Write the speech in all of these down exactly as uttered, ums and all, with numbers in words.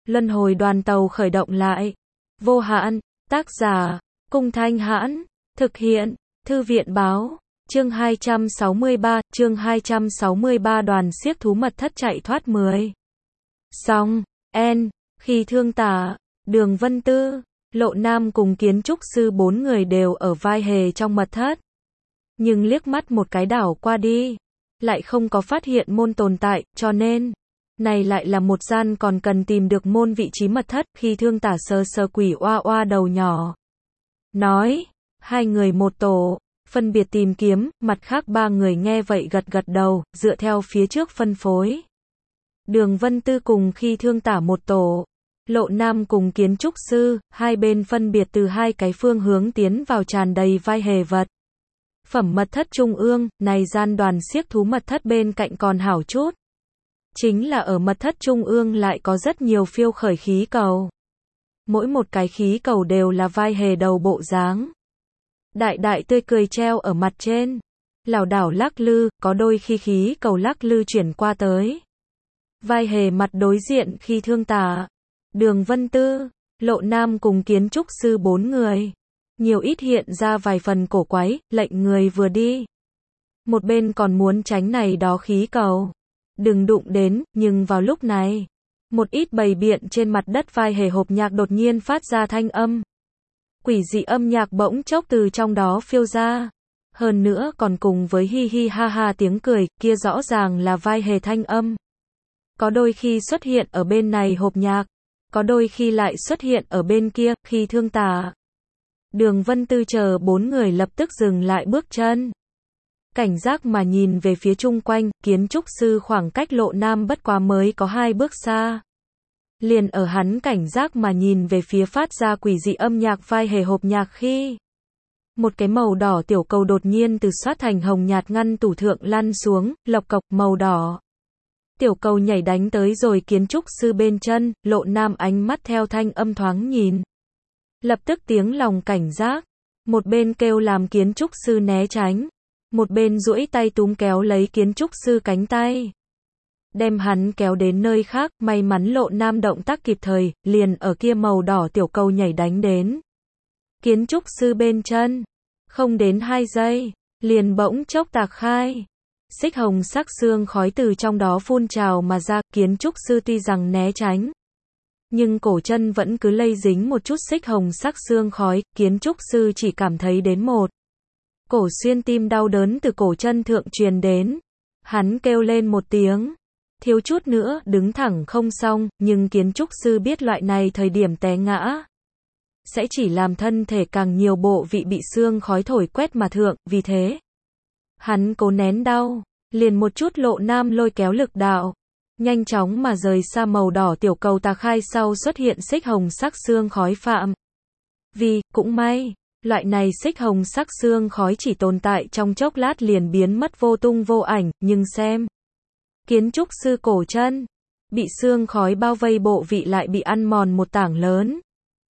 Luân hồi đoàn tàu khởi động lại. Vô hạn, tác giả, Cung Thanh Hãn, thực hiện, Thư viện Báo, chương hai trăm sáu mươi ba, chương hai trăm sáu mươi ba đoàn xiếc thú mật thất chạy thoát mười. Xong, N, khi Thương Tả, Đường Vân Tư, Lộ Nam cùng kiến trúc sư bốn người đều ở vai hề trong mật thất. Nhưng liếc mắt một cái đảo qua đi, lại không có phát hiện môn tồn tại, cho nên, này lại là một gian còn cần tìm được môn vị trí mật thất. Khi Thương Tả sờ sờ quỷ oa oa đầu nhỏ, nói, hai người một tổ, phân biệt tìm kiếm, mặt khác ba người nghe vậy gật gật đầu, dựa theo phía trước phân phối. Đường Vân Tư cùng Khi Thương Tả một tổ, Lộ Nam cùng kiến trúc sư, hai bên phân biệt từ hai cái phương hướng tiến vào tràn đầy vai hề vật. Phẩm mật thất trung ương, này gian đoàn xiếc thú mật thất bên cạnh còn hảo chút. Chính là ở mật thất trung ương lại có rất nhiều phiêu khởi khí cầu. Mỗi một cái khí cầu đều là vai hề đầu bộ dáng. Đại đại tươi cười treo ở mặt trên. Lảo đảo lắc lư, có đôi khi khí cầu lắc lư chuyển qua tới. Vai hề mặt đối diện Khi Thương Tả, Đường Vân Tư, Lộ Nam cùng kiến trúc sư bốn người. Nhiều ít hiện ra vài phần cổ quái, lệnh người vừa đi. Một bên còn muốn tránh này đó khí cầu. Đừng đụng đến, nhưng vào lúc này, một ít bầy biện trên mặt đất vai hề hộp nhạc đột nhiên phát ra thanh âm. Quỷ dị âm nhạc bỗng chốc từ trong đó phiêu ra. Hơn nữa còn cùng với hi hi ha ha tiếng cười, kia rõ ràng là vai hề thanh âm. Có đôi khi xuất hiện ở bên này hộp nhạc, có đôi khi lại xuất hiện ở bên kia. Khi Thương Tả, Đường Vân Tư chờ bốn người lập tức dừng lại bước chân. Cảnh giác mà nhìn về phía chung quanh, kiến trúc sư khoảng cách Lộ Nam bất quá mới có hai bước xa. Liền ở hắn cảnh giác mà nhìn về phía phát ra quỷ dị âm nhạc vai hề hộp nhạc khi một cái màu đỏ tiểu cầu đột nhiên từ xoát thành hồng nhạt ngăn tủ thượng lăn xuống, lộc cộc màu đỏ. Tiểu cầu nhảy đánh tới rồi kiến trúc sư bên chân, Lộ Nam ánh mắt theo thanh âm thoáng nhìn. Lập tức tiếng lòng cảnh giác, một bên kêu làm kiến trúc sư né tránh, một bên duỗi tay túm kéo lấy kiến trúc sư cánh tay. Đem hắn kéo đến nơi khác, may mắn Lộ Nam động tác kịp thời, liền ở kia màu đỏ tiểu cầu nhảy đánh đến. Kiến trúc sư bên chân, không đến hai giây, liền bỗng chốc tạc khai. Xích hồng sắc xương khói từ trong đó phun trào mà ra, kiến trúc sư tuy rằng né tránh. Nhưng cổ chân vẫn cứ lây dính một chút xích hồng sắc xương khói, kiến trúc sư chỉ cảm thấy đến một cổ xuyên tim đau đớn từ cổ chân thượng truyền đến. Hắn kêu lên một tiếng, thiếu chút nữa đứng thẳng không xong, nhưng kiến trúc sư biết loại này thời điểm té ngã sẽ chỉ làm thân thể càng nhiều bộ vị bị xương khói thổi quét mà thượng, vì thế hắn cố nén đau, liền một chút Lộ Nam lôi kéo lực đạo, nhanh chóng mà rời xa màu đỏ tiểu cầu tà khai sau xuất hiện xích hồng sắc xương khói phạm. Vì, cũng may, loại này xích hồng sắc xương khói chỉ tồn tại trong chốc lát liền biến mất vô tung vô ảnh, nhưng xem. Kiến trúc sư cổ chân, bị xương khói bao vây bộ vị lại bị ăn mòn một tảng lớn.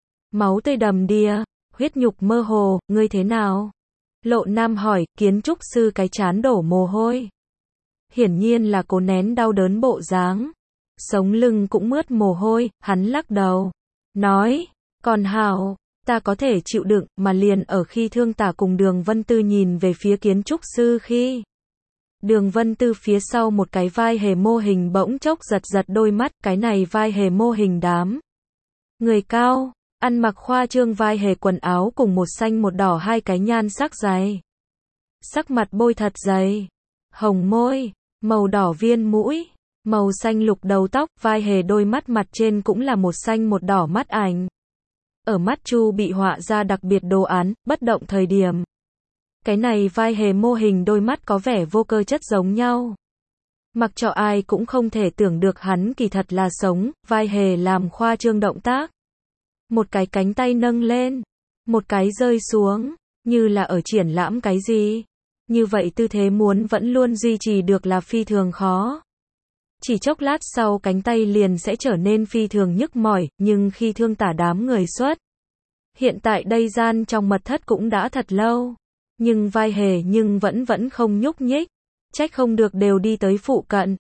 Máu tươi đầm đìa, huyết nhục mơ hồ, ngươi thế nào? Lộ Nam hỏi, kiến trúc sư cái chán đổ mồ hôi. Hiển nhiên là cố nén đau đớn bộ dáng. Sống lưng cũng mướt mồ hôi, hắn lắc đầu. Nói, còn hảo, ta có thể chịu đựng, mà liền ở khi Thương Tả cùng Đường Vân Tư nhìn về phía kiến trúc sư khi. Đường Vân Tư phía sau một cái vai hề mô hình bỗng chốc giật giật đôi mắt, cái này vai hề mô hình đám. Người cao, ăn mặc khoa trương vai hề quần áo cùng một xanh một đỏ hai cái nhan sắc dày. Sắc mặt bôi thật dày, hồng môi, màu đỏ viên mũi, màu xanh lục đầu tóc, vai hề đôi mắt mặt trên cũng là một xanh một đỏ mắt ảnh. Ở mắt chu bị họa ra đặc biệt đồ án, bất động thời điểm. Cái này vai hề mô hình đôi mắt có vẻ vô cơ chất giống nhau. Mặc cho ai cũng không thể tưởng được hắn kỳ thật là sống, vai hề làm khoa trương động tác. Một cái cánh tay nâng lên, một cái rơi xuống, như là ở triển lãm cái gì. Như vậy tư thế muốn vẫn luôn duy trì được là phi thường khó. Chỉ chốc lát sau cánh tay liền sẽ trở nên phi thường nhức mỏi, nhưng khi Thương Tả đám người xuất. Hiện tại đây gian trong mật thất cũng đã thật lâu. Nhưng vai hề nhưng vẫn vẫn không nhúc nhích. Trách không được đều đi tới phụ cận.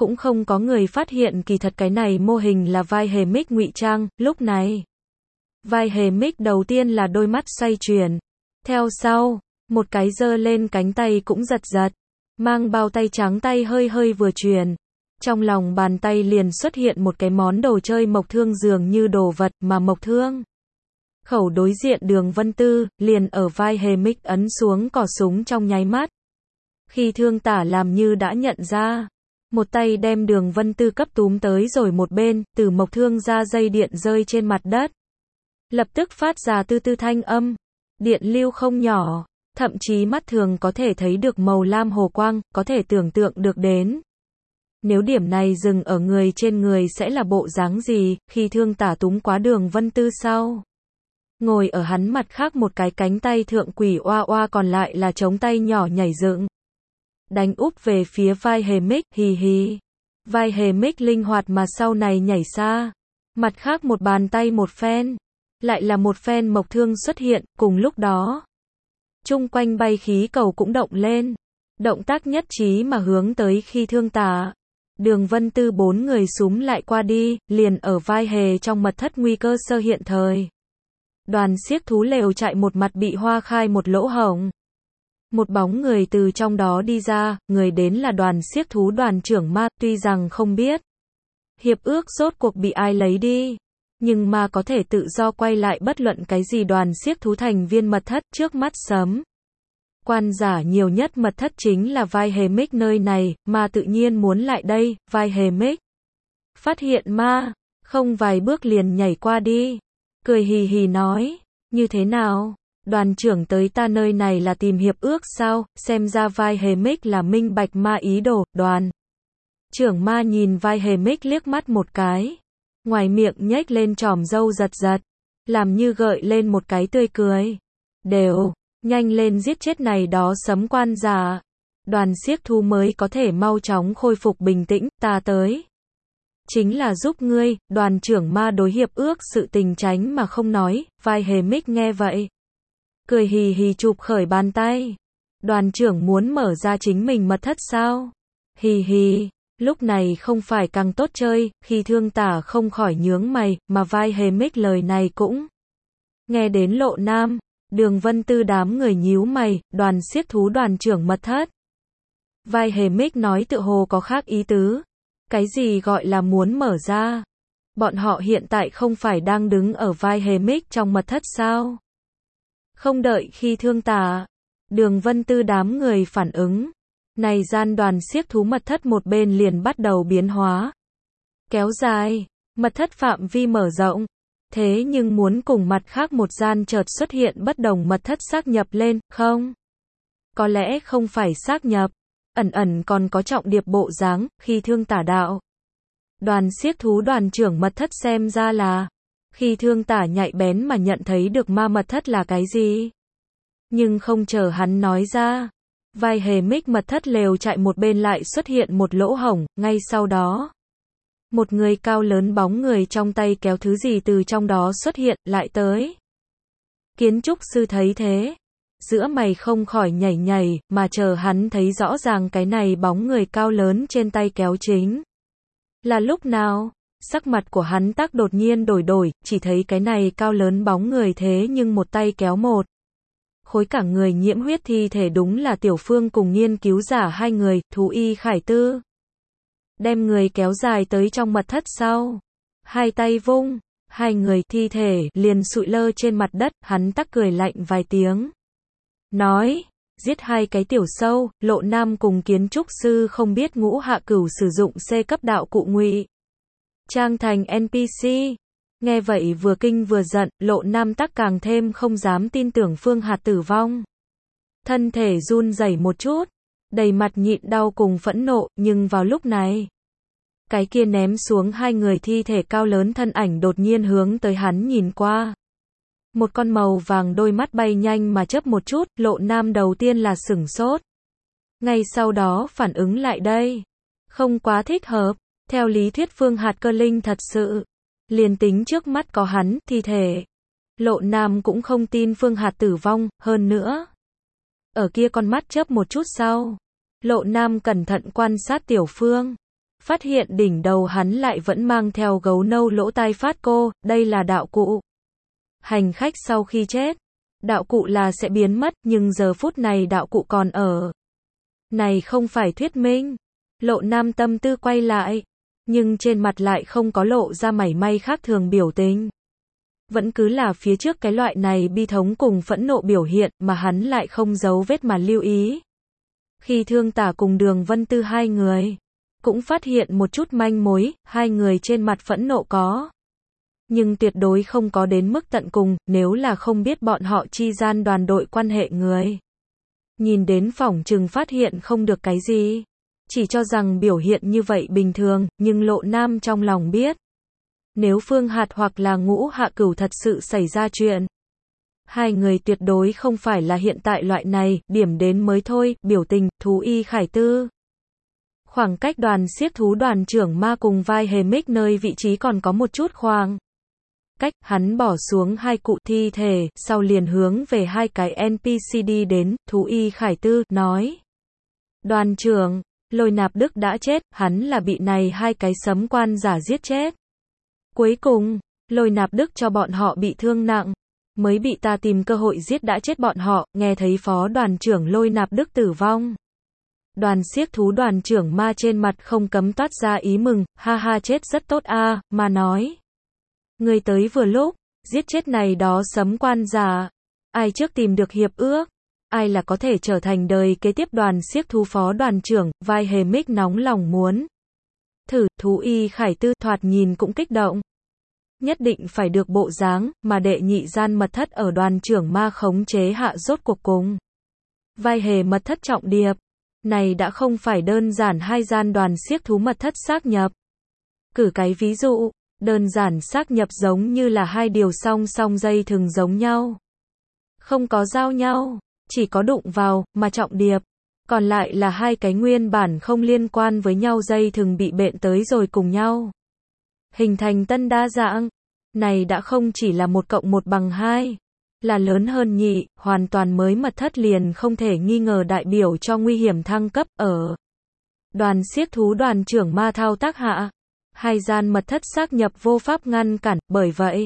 cũng không có người phát hiện kỳ thật cái này mô hình là vai hề mic ngụy trang, lúc này. Vai hề mic đầu tiên là đôi mắt xoay chuyển. Theo sau, một cái giơ lên cánh tay cũng giật giật. Mang bao tay trắng tay hơi hơi vừa chuyển. Trong lòng bàn tay liền xuất hiện một cái món đồ chơi Mộc Thương dường như đồ vật mà Mộc Thương. Khẩu đối diện Đường Vân Tư, liền ở vai hề mic ấn xuống cò súng trong nháy mắt. Khi Thương Tả làm như đã nhận ra. Một tay đem Đường Vân Tư cấp túm tới rồi một bên, từ Mộc Thương ra dây điện rơi trên mặt đất. Lập tức phát ra tư tư thanh âm. Điện lưu không nhỏ, thậm chí mắt thường có thể thấy được màu lam hồ quang, có thể tưởng tượng được đến. Nếu điểm này dừng ở người trên người sẽ là bộ dáng gì, khi Thương Tả túm quá Đường Vân Tư sau. Ngồi ở hắn mặt khác một cái cánh tay thượng quỷ oa oa còn lại là chống tay nhỏ nhảy dựng. Đánh úp về phía vai hề mic, hì hì. Vai hề mic linh hoạt mà sau này nhảy xa. Mặt khác một bàn tay một phen. Lại là một phen Mộc Thương xuất hiện, cùng lúc đó. Chung quanh bay khí cầu cũng động lên. Động tác nhất trí mà hướng tới khi Thương Tả. Đường Vân Tư bốn người súm lại qua đi, liền ở vai hề trong mật thất nguy cơ sơ hiện thời. Đoàn xiếc thú lều chạy một mặt bị hoa khai một lỗ hổng. Một bóng người từ trong đó đi ra, người đến là đoàn xiếc thú đoàn trưởng Ma, tuy rằng không biết. Hiệp ước rốt cuộc bị ai lấy đi. Nhưng Ma có thể tự do quay lại bất luận cái gì đoàn xiếc thú thành viên mật thất trước mắt sớm. Quan giả nhiều nhất mật thất chính là vai hề mic nơi này, Ma tự nhiên muốn lại đây, vai hề mic. Phát hiện Ma, không vài bước liền nhảy qua đi. Cười hì hì nói, như thế nào? Đoàn trưởng tới ta nơi này là tìm hiệp ước sao? Xem ra vai hề mic là minh bạch Ma ý đồ, đoàn. Trưởng Ma nhìn vai hề mic liếc mắt một cái. Ngoài miệng nhếch lên tròm râu giật giật. Làm như gợi lên một cái tươi cười. Đều, nhanh lên giết chết này đó sấm quan giả. Đoàn xiếc thú mới có thể mau chóng khôi phục bình tĩnh, ta tới. Chính là giúp ngươi, đoàn trưởng Ma đối hiệp ước sự tình tránh mà không nói, vai hề mic nghe vậy. Cười hì hì chụp khởi bàn tay. Đoàn trưởng muốn mở ra chính mình mật thất sao? Hì hì, lúc này không phải càng tốt chơi, khi Thương Tả không khỏi nhướng mày, mà vai hề mic lời này cũng. Nghe đến Lộ Nam, Đường Vân Tư đám người nhíu mày, đoàn xiếc thú đoàn trưởng mật thất. Vai hề mic nói tự hồ có khác ý tứ. Cái gì gọi là muốn mở ra? Bọn họ hiện tại không phải đang đứng ở vai hề mic trong mật thất sao? Không đợi khi Thương Tả, Đường Vân Tư đám người phản ứng. Này gian đoàn xiếc thú mật thất một bên liền bắt đầu biến hóa. Kéo dài, mật thất phạm vi mở rộng. Thế nhưng muốn cùng mặt khác một gian chợt xuất hiện bất đồng mật thất xác nhập lên, không? Có lẽ không phải xác nhập. Ẩn ẩn còn có trọng điệp bộ dáng, khi Thương Tả đạo. Đoàn xiếc thú đoàn trưởng mật thất xem ra là, khi Thương Tả nhạy bén mà nhận thấy được ma mật thất là cái gì. Nhưng không chờ hắn nói ra, vai hề mic mật thất lều chạy một bên lại xuất hiện một lỗ hổng, ngay sau đó. Một người cao lớn bóng người trong tay kéo thứ gì từ trong đó xuất hiện, lại tới. Kiến trúc sư thấy thế. Giữa mày không khỏi nhảy nhảy, mà chờ hắn thấy rõ ràng cái này bóng người cao lớn trên tay kéo chính. Là lúc nào, sắc mặt của hắn tác đột nhiên đổi đổi, chỉ thấy cái này cao lớn bóng người thế nhưng một tay kéo một. Khối cả người nhiễm huyết thi thể đúng là Tiểu Phương cùng nghiên cứu giả hai người, thú y Khải Tư. Đem người kéo dài tới trong mật thất sau. Hai tay vung, hai người thi thể liền sụi lơ trên mặt đất, hắn tắc cười lạnh vài tiếng. Nói, giết hai cái tiểu sâu, Lộ Nam cùng kiến trúc sư không biết ngũ hạ cửu sử dụng C cấp đạo cụ ngụy trang thành en pê xê. Nghe vậy vừa kinh vừa giận, Lộ Nam tắc càng thêm không dám tin tưởng Phương Hạt tử vong. Thân thể run rẩy một chút, đầy mặt nhịn đau cùng phẫn nộ, nhưng vào lúc này, cái kia ném xuống hai người thi thể cao lớn thân ảnh đột nhiên hướng tới hắn nhìn qua. Một con màu vàng đôi mắt bay nhanh mà chớp một chút, Lộ Nam đầu tiên là sửng sốt. Ngay sau đó phản ứng lại đây. Không quá thích hợp, theo lý thuyết Phương Hạt cơ linh thật sự. Liền tính trước mắt có hắn, thi thể. Lộ Nam cũng không tin Phương Hạt tử vong, hơn nữa. Ở kia con mắt chớp một chút sau. Lộ Nam cẩn thận quan sát Tiểu Phương. phát hiện đỉnh đầu hắn lại vẫn mang theo gấu nâu lỗ tai phát cô, đây là đạo cụ. Hành khách sau khi chết, đạo cụ là sẽ biến mất, nhưng giờ phút này đạo cụ còn ở. Này không phải thuyết minh. Lộ Nam tâm tư quay lại, nhưng trên mặt lại không có lộ ra mảy may khác thường biểu tình. Vẫn cứ là phía trước cái loại này bi thống cùng phẫn nộ biểu hiện mà hắn lại không giấu vết mà lưu ý. Khi Thương Tả cùng Đường Vân Tư hai người cũng phát hiện một chút manh mối, hai người trên mặt phẫn nộ có. Nhưng tuyệt đối không có đến mức tận cùng, nếu là không biết bọn họ chi gian đoàn đội quan hệ người. Nhìn đến phỏng chừng phát hiện không được cái gì. Chỉ cho rằng biểu hiện như vậy bình thường, nhưng Lộ Nam trong lòng biết. Nếu Phương Hạt hoặc là Ngũ Hạ Cửu thật sự xảy ra chuyện. Hai người tuyệt đối không phải là hiện tại loại này, điểm đến mới thôi, biểu tình, thú y khải tư. Khoảng cách đoàn xiếc thú đoàn trưởng ma cùng vai hề mích nơi vị trí còn có một chút khoảng cách, hắn bỏ xuống hai cụ thi thể, sau liền hướng về hai cái en pê xê đi đến, thú y khải tư, nói. Đoàn trưởng, Lôi Nạp Đức đã chết, hắn là bị này hai cái sấm quan giả giết chết. Cuối cùng, Lôi Nạp Đức cho bọn họ bị thương nặng, mới bị ta tìm cơ hội giết đã chết bọn họ, nghe thấy phó đoàn trưởng Lôi Nạp Đức tử vong. Đoàn xiếc thú đoàn trưởng ma trên mặt không cấm toát ra ý mừng, ha ha chết rất tốt a, mà nói. Người tới vừa lúc, giết chết này đó sấm quan giả. Ai trước tìm được hiệp ước, ai là có thể trở thành đời kế tiếp đoàn xiếc thú phó đoàn trưởng, vai hề mích nóng lòng muốn. Thử, thú y khải tư thoạt nhìn cũng kích động. Nhất định phải được bộ dáng, mà đệ nhị gian mật thất ở đoàn trưởng ma khống chế hạ rốt cuộc cùng. Vai hề mật thất trọng điệp. Này đã không phải đơn giản hai gian đoàn xiếc thú mật thất xác nhập. Cử cái ví dụ, đơn giản xác nhập giống như là hai điều song song dây thừng giống nhau. Không có giao nhau, chỉ có đụng vào, mà trọng điệp. Còn lại là hai cái nguyên bản không liên quan với nhau dây thừng bị bện tới rồi cùng nhau. Hình thành tân đa dạng. Này đã không chỉ là một cộng một bằng hai. Là lớn hơn nhị, hoàn toàn mới mật thất liền không thể nghi ngờ đại biểu cho nguy hiểm thăng cấp, ở. Đoàn xiếc thú đoàn trưởng ma thao tác hạ. Hai gian mật thất xác nhập vô pháp ngăn cản, bởi vậy.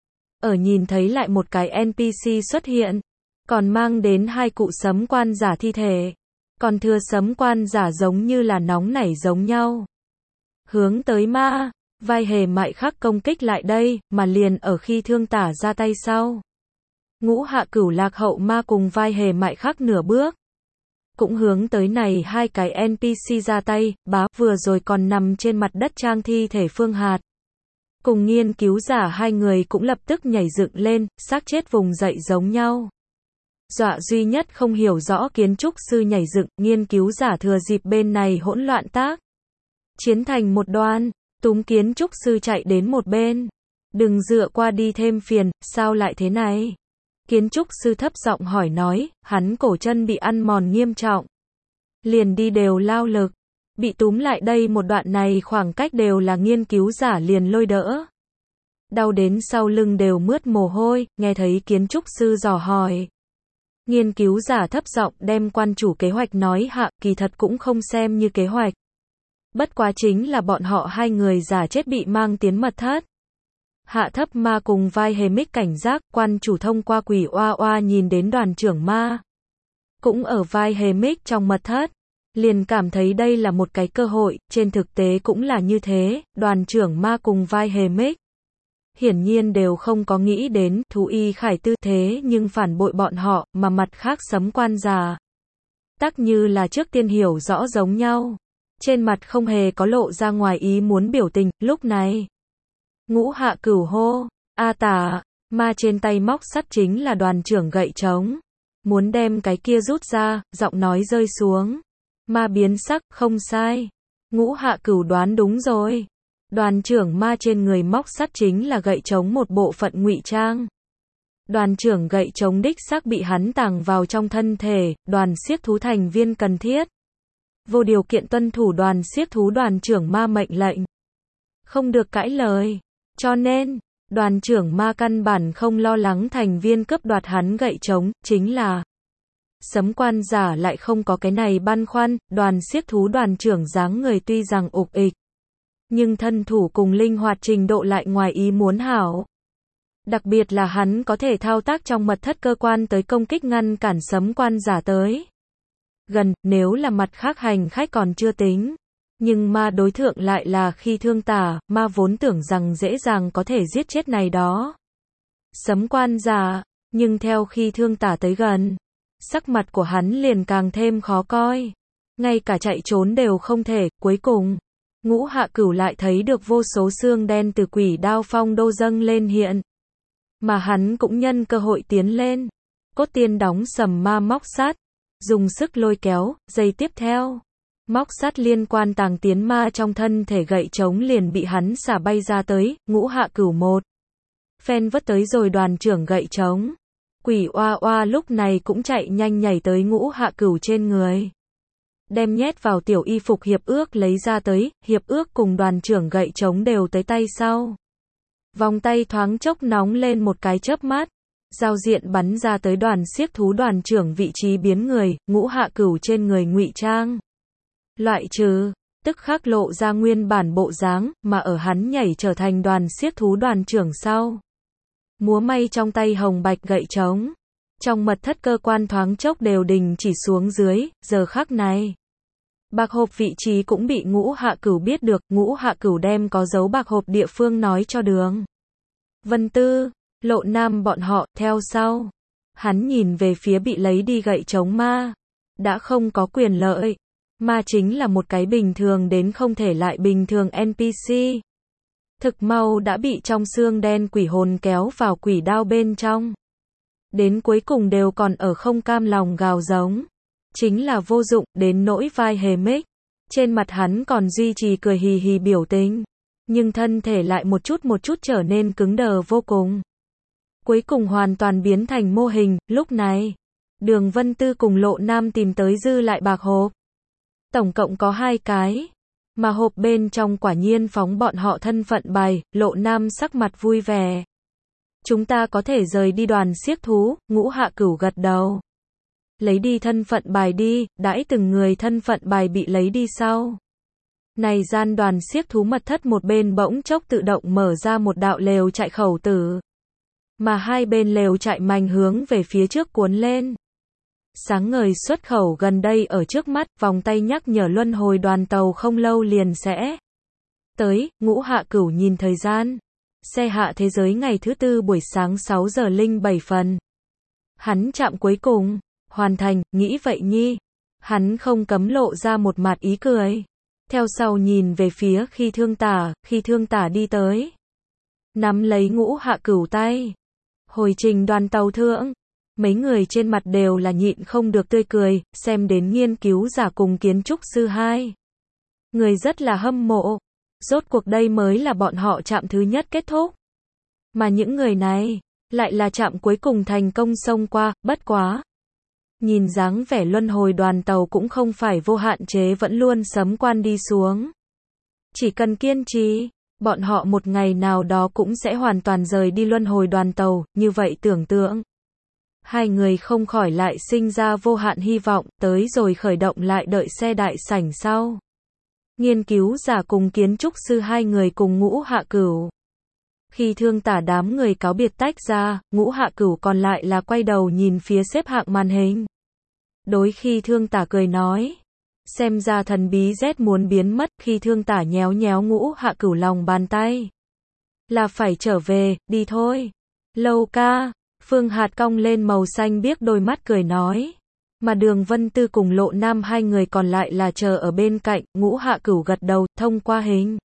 Ở nhìn thấy lại một cái en pê xê xuất hiện. Còn mang đến hai cụ sấm quan giả thi thể. Còn thừa sấm quan giả giống như là nóng nảy giống nhau. Hướng tới ma, vai hề mại khắc công kích lại đây, mà liền ở khi Thương Tả ra tay sau. Ngũ Hạ Cửu lạc hậu ma cùng vai hề mại khắc nửa bước. Cũng hướng tới này hai cái en pê xê ra tay, bá, vừa rồi còn nằm trên mặt đất trang thi thể Phương Hạt. Cùng nghiên cứu giả hai người cũng lập tức nhảy dựng lên, xác chết vùng dậy giống nhau. Dọa duy nhất không hiểu rõ kiến trúc sư nhảy dựng, nghiên cứu giả thừa dịp bên này hỗn loạn tác. Chiến thành một đoàn, túm kiến trúc sư chạy đến một bên. Đừng dựa qua đi thêm phiền, sao lại thế này? Kiến trúc sư thấp giọng hỏi nói, hắn cổ chân bị ăn mòn nghiêm trọng. Liền đi đều lao lực. Bị túm lại đây một đoạn này khoảng cách đều là nghiên cứu giả liền lôi đỡ. Đau đến sau lưng đều mướt mồ hôi, nghe thấy kiến trúc sư dò hỏi. Nghiên cứu giả thấp giọng đem quan chủ kế hoạch nói hạ, kỳ thật cũng không xem như kế hoạch. Bất quá chính là bọn họ hai người giả chết bị mang tiến mật thất. Hạ thấp ma cùng vai hề mích cảnh giác, quan chủ thông qua quỷ oa oa nhìn đến đoàn trưởng ma. Cũng ở vai hề mích trong mật thất. Liền cảm thấy đây là một cái cơ hội, trên thực tế cũng là như thế, đoàn trưởng ma cùng vai hề mích. Hiển nhiên đều không có nghĩ đến thú y khải tư thế nhưng phản bội bọn họ, mà mặt khác sấm quan già. Tắc như là trước tiên hiểu rõ giống nhau. Trên mặt không hề có lộ ra ngoài ý muốn biểu tình, lúc này. Ngũ Hạ Cửu hô, a tả, ma trên tay móc sắt chính là đoàn trưởng gậy trống. Muốn đem cái kia rút ra, giọng nói rơi xuống. Ma biến sắc, không sai. Ngũ Hạ Cửu đoán đúng rồi. Đoàn trưởng ma trên người móc sắt chính là gậy trống một bộ phận ngụy trang. Đoàn trưởng gậy trống đích xác bị hắn tàng vào trong thân thể, đoàn xiếc thú thành viên cần thiết. Vô điều kiện tuân thủ đoàn xiếc thú đoàn trưởng ma mệnh lệnh. Không được cãi lời. Cho nên, đoàn trưởng ma căn bản không lo lắng thành viên cướp đoạt hắn gậy trống, chính là sấm quan giả lại không có cái này băn khoăn, đoàn xiếc thú đoàn trưởng dáng người tuy rằng ục ịch. nhưng thân thủ cùng linh hoạt trình độ lại ngoài ý muốn hảo. Đặc biệt là hắn có thể thao tác trong mật thất cơ quan tới công kích ngăn cản sấm quan giả tới gần, nếu là mặt khác hành khách còn chưa tính. Nhưng ma đối thượng lại là khi thương tả, ma vốn tưởng rằng dễ dàng có thể giết chết này đó. Sấm quan giả, nhưng theo khi thương tả tới gần, sắc mặt của hắn liền càng thêm khó coi. Ngay cả chạy trốn đều không thể, cuối cùng, Ngũ Hạ Cửu lại thấy được vô số xương đen từ quỷ đao phong đô dâng lên hiện. Mà hắn cũng nhân cơ hội tiến lên. Cốt tiên đóng sầm ma móc sắt, dùng sức lôi kéo, giây tiếp theo. Móc sắt liên quan tàng tiến ma trong thân thể gậy trống liền bị hắn xả bay ra tới, Ngũ Hạ Cửu một phen vất tới rồi đoàn trưởng gậy trống. Quỷ oa oa lúc này cũng chạy nhanh nhảy tới Ngũ Hạ Cửu trên người. Đem nhét vào tiểu y phục hiệp ước lấy ra tới, hiệp ước cùng đoàn trưởng gậy trống đều tới tay sau. Vòng tay thoáng chốc nóng lên một cái chớp mắt. Giao diện bắn ra tới đoàn xiếc thú đoàn trưởng vị trí biến người, Ngũ Hạ Cửu trên người ngụy trang. Loại trừ, tức khắc lộ ra nguyên bản bộ dáng, mà ở hắn nhảy trở thành đoàn xiếc thú đoàn trưởng sau. Múa may trong tay hồng bạch gậy trống. Trong mật thất cơ quan thoáng chốc đều đình chỉ xuống dưới, giờ khắc này. Bạc hộp vị trí cũng bị Ngũ Hạ Cửu biết được, Ngũ Hạ Cửu đem có dấu bạc hộp địa phương nói cho Đường Vân Tư, Lộ Nam bọn họ, theo sau. Hắn nhìn về phía bị lấy đi gậy trống ma. Đã không có quyền lợi. Ma chính là một cái bình thường đến không thể lại bình thường en pê xê. Thực mau đã bị trong xương đen quỷ hồn kéo vào quỷ đao bên trong. Đến cuối cùng đều còn ở không cam lòng gào giống. Chính là vô dụng, đến nỗi vai hề mích. Trên mặt hắn còn duy trì cười hì hì biểu tình. Nhưng thân thể lại một chút một chút trở nên cứng đờ vô cùng. Cuối cùng hoàn toàn biến thành mô hình, lúc này. Đường Vân Tư cùng Lộ Nam tìm tới dư lại bạc hộp. Tổng cộng có hai cái. Mà hộp bên trong quả nhiên phóng bọn họ thân phận bài, Lộ Nam sắc mặt vui vẻ. Chúng ta có thể rời đi đoàn xiếc thú, Ngũ Hạ Cửu gật đầu. Lấy đi thân phận bài đi, đãi từng người thân phận bài bị lấy đi sau. Này gian đoàn xiếc thú mật thất một bên bỗng chốc tự động mở ra một đạo lều chạy khẩu tử. Mà hai bên lều chạy manh hướng về phía trước cuốn lên. Sáng ngời xuất khẩu gần đây ở trước mắt, vòng tay nhắc nhở luân hồi đoàn tàu không lâu liền sẽ tới. Ngũ Hạ Cửu nhìn thời gian. Xe hạ thế giới ngày thứ tư buổi sáng sáu giờ linh bảy phần. Hắn chạm cuối cùng. Hoàn thành, nghĩ vậy nhi. Hắn không cấm lộ ra một mặt ý cười. Theo sau nhìn về phía khi thương tả, khi thương tả đi tới. Nắm lấy Ngũ Hạ Cửu tay. Hồi trình đoàn tàu thượng. Mấy người trên mặt đều là nhịn không được tươi cười, xem đến nghiên cứu giả cùng kiến trúc sư hai. Người rất là hâm mộ. Rốt cuộc đây mới là bọn họ chạm thứ nhất kết thúc. Mà những người này, lại là chạm cuối cùng thành công xông qua, bất quá. Nhìn dáng vẻ luân hồi đoàn tàu cũng không phải vô hạn chế vẫn luôn sấm quan đi xuống. Chỉ cần kiên trì, bọn họ một ngày nào đó cũng sẽ hoàn toàn rời đi luân hồi đoàn tàu, như vậy tưởng tượng. Hai người không khỏi lại sinh ra vô hạn hy vọng, tới rồi khởi động lại đợi xe đại sảnh sau. Nghiên cứu giả cùng kiến trúc sư hai người cùng Ngũ Hạ Cửu. Khi thương tả đám người cáo biệt tách ra, Ngũ Hạ Cửu còn lại là quay đầu nhìn phía xếp hạng màn hình. Đối khi thương tả cười nói. Xem ra thần bí Z muốn biến mất, khi thương tả nhéo nhéo Ngũ Hạ Cửu lòng bàn tay. Là phải trở về, đi thôi. Lâu ca. Phương Hạt cong lên màu xanh biếc đôi mắt cười nói. Mà Đường Vân Tư cùng Lộ Nam hai người còn lại là chờ ở bên cạnh. Ngũ Hạ Cửu gật đầu, thông qua hình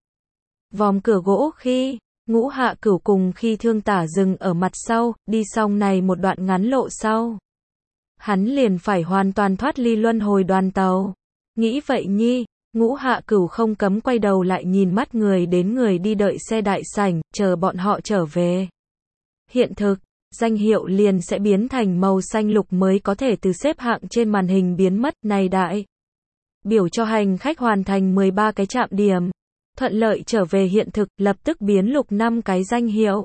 vòm cửa gỗ khi Ngũ Hạ Cửu cùng khi thương tả dừng ở mặt sau, đi xong này một đoạn ngắn lộ sau. Hắn liền phải hoàn toàn thoát ly luân hồi đoàn tàu. Nghĩ vậy nhi, Ngũ Hạ Cửu không cấm quay đầu lại nhìn mắt người đến người đi đợi xe đại sảnh, chờ bọn họ trở về. Hiện thực, danh hiệu liền sẽ biến thành màu xanh lục mới có thể từ xếp hạng trên màn hình biến mất. Này đại biểu cho hành khách hoàn thành mười ba cái trạm điểm. Thuận lợi trở về hiện thực, lập tức biến lục năm cái danh hiệu.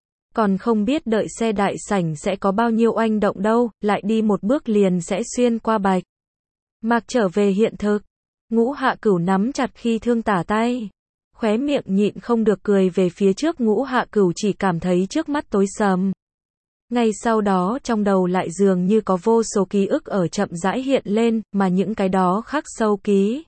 Còn không biết đợi xe đại sảnh sẽ có bao nhiêu oanh động đâu, lại đi một bước liền sẽ xuyên qua bạch mạc trở về hiện thực. Ngũ Hạ Cửu nắm chặt khi thương tả tay. khóe miệng nhịn không được cười về phía trước. Ngũ Hạ Cửu chỉ cảm thấy trước mắt tối sầm. Ngay sau đó trong đầu lại dường như có vô số ký ức ở chậm rãi hiện lên, mà những cái đó khắc sâu ký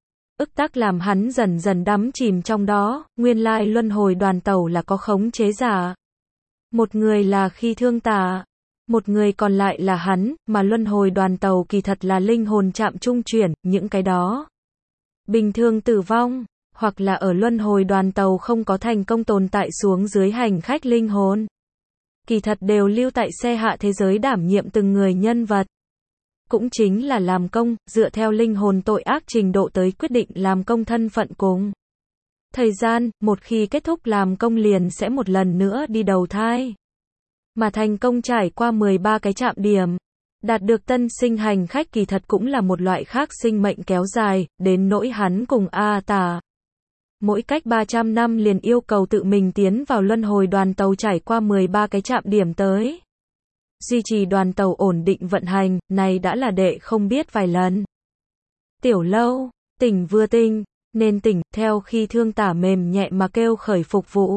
ức tác làm hắn dần dần đắm chìm trong đó. Nguyên lai luân hồi đoàn tàu là có khống chế giả. Một người là Khi Thương Tả, một người còn lại là hắn, mà luân hồi đoàn tàu kỳ thật là linh hồn chạm trung chuyển, những cái đó bình thường tử vong, hoặc là ở luân hồi đoàn tàu không có thành công tồn tại xuống dưới hành khách linh hồn. Kỳ thật đều lưu tại xe hạ thế giới đảm nhiệm từng người nhân vật. Cũng chính là làm công, dựa theo linh hồn tội ác trình độ tới quyết định làm công thân phận cùng thời gian, một khi kết thúc làm công liền sẽ một lần nữa đi đầu thai. Mà thành công trải qua mười ba cái trạm điểm, đạt được tân sinh hành khách kỳ thật cũng là một loại khác sinh mệnh kéo dài, đến nỗi hắn cùng A Tả. Mỗi cách ba trăm năm liền yêu cầu tự mình tiến vào luân hồi đoàn tàu trải qua mười ba cái trạm điểm tới. Duy trì đoàn tàu ổn định vận hành, này đã là đệ không biết vài lần. Tiểu Lâu, tỉnh vừa tỉnh, nên tỉnh, theo Khi Thương Tả mềm nhẹ mà kêu khởi phục vụ.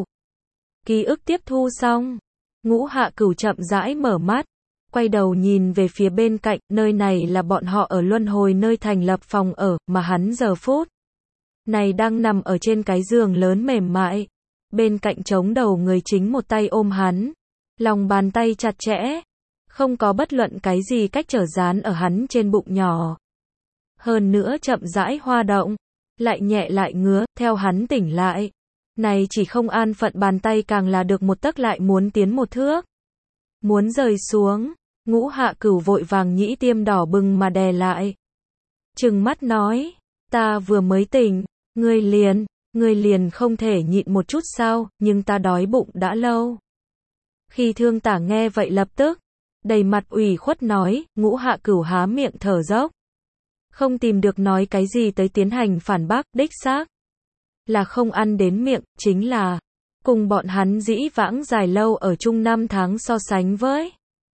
Ký ức tiếp thu xong, Ngũ Hạ Cửu chậm rãi mở mắt, quay đầu nhìn về phía bên cạnh, nơi này là bọn họ ở luân hồi nơi thành lập phòng ở, mà hắn giờ phút này đang nằm ở trên cái giường lớn mềm mại. Bên cạnh chống đầu người chính một tay ôm hắn, lòng bàn tay chặt chẽ, không có bất luận cái gì cách trở dán ở hắn trên bụng nhỏ. Hơn nữa chậm rãi hoa động, lại nhẹ lại ngứa, theo hắn tỉnh lại. Này chỉ không an phận bàn tay càng là được một tấc lại muốn tiến một thước. Muốn rời xuống, Ngũ Hạ Cửu vội vàng nhĩ tiêm đỏ bừng mà đè lại. Trừng mắt nói, ta vừa mới tỉnh, ngươi liền, ngươi liền không thể nhịn một chút sao, nhưng ta đói bụng đã lâu. Khi Thương Tả nghe vậy lập tức, đầy mặt ủy khuất nói, Ngũ Hạ Cửu há miệng thở dốc. Không tìm được nói cái gì tới tiến hành phản bác, đích xác là không ăn đến miệng, chính là cùng bọn hắn dĩ vãng dài lâu ở chung năm tháng so sánh với.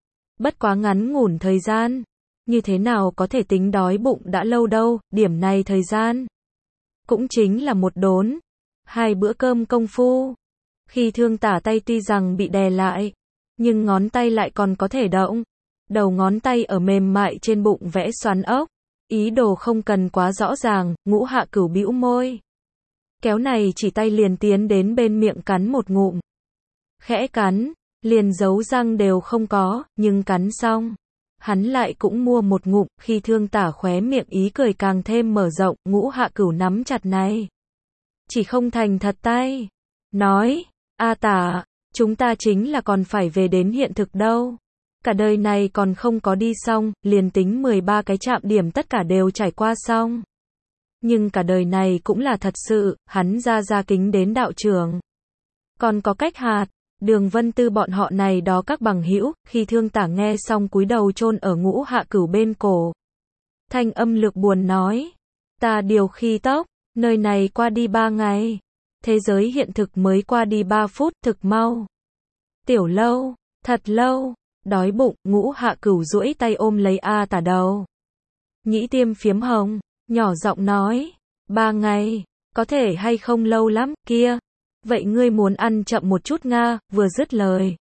Bất quá ngắn ngủn thời gian, như thế nào có thể tính đói bụng đã lâu đâu, điểm này thời gian cũng chính là một đốn, hai bữa cơm công phu. Khi Thương Tả tay tuy rằng bị đè lại, nhưng ngón tay lại còn có thể động. Đầu ngón tay ở mềm mại trên bụng vẽ xoắn ốc, ý đồ không cần quá rõ ràng. Ngũ Hạ Cửu bĩu môi, kéo này chỉ tay liền tiến đến bên miệng cắn một ngụm. Khẽ cắn, liền dấu răng đều không có, nhưng cắn xong, hắn lại cũng mua một ngụm. Khi Thương Tả khóe miệng ý cười càng thêm mở rộng. Ngũ Hạ Cửu nắm chặt này chỉ không thành thật tay, nói, A Tả, chúng ta chính là còn phải về đến hiện thực đâu. Cả đời này còn không có đi xong, liền tính mười ba cái trạm điểm tất cả đều trải qua xong. Nhưng cả đời này cũng là thật sự, hắn ra ra kính đến đạo trưởng. Còn có Cách Hạt, Đường Vân Tư bọn họ này đó các bằng hữu. Khi Thương Tả nghe xong cúi đầu chôn ở Ngũ Hạ Cửu bên cổ. Thanh âm lược buồn nói, ta điều khi tốc, nơi này qua đi ba ngày. Thế giới hiện thực mới qua đi ba phút, thực mau. Tiểu Lâu, thật lâu, đói bụng. Ngũ Hạ Cửu duỗi tay ôm lấy A Tả đầu. Nhĩ tiêm phiếm hồng, nhỏ giọng nói, ba ngày, có thể hay không lâu lắm, kia. Vậy ngươi muốn ăn chậm một chút nga. Vừa dứt lời,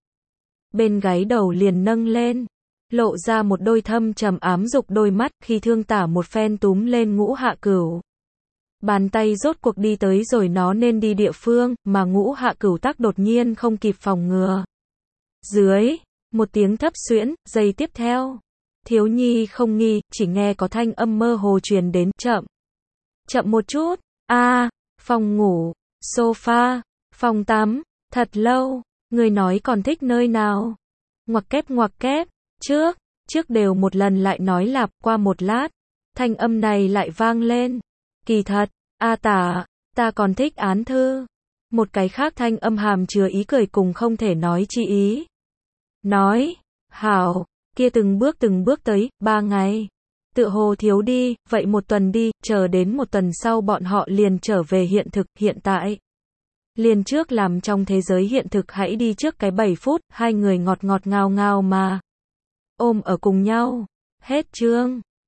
bên gáy đầu liền nâng lên, lộ ra một đôi thâm trầm ám dục đôi mắt. Khi Thương Tả một phen túm lên Ngũ Hạ Cửu, bàn tay rốt cuộc đi tới rồi nó nên đi địa phương, mà Ngũ Hạ Cửu tắc đột nhiên không kịp phòng ngừa. Dưới, một tiếng thấp xuyễn, giây tiếp theo, thiếu nhi không nghi, chỉ nghe có thanh âm mơ hồ truyền đến, chậm, chậm một chút, a à, phòng ngủ, sofa, phòng tắm, thật lâu, người nói còn thích nơi nào? Ngoặc kép ngoặc kép, trước, trước đều một lần lại nói lặp. Qua một lát, thanh âm này lại vang lên, kỳ thật, A Tả, ta còn thích án thư. Một cái khác thanh âm hàm chứa ý cười cùng không thể nói chi ý. Nói, hảo, kia từng bước từng bước tới, ba ngày. Tự hồ thiếu đi, vậy một tuần đi, chờ đến một tuần sau bọn họ liền trở về hiện thực. Hiện tại, liền trước làm trong thế giới hiện thực hãy đi trước cái bảy phút. Hai người ngọt ngọt ngào ngào mà ôm ở cùng nhau. Hết chương.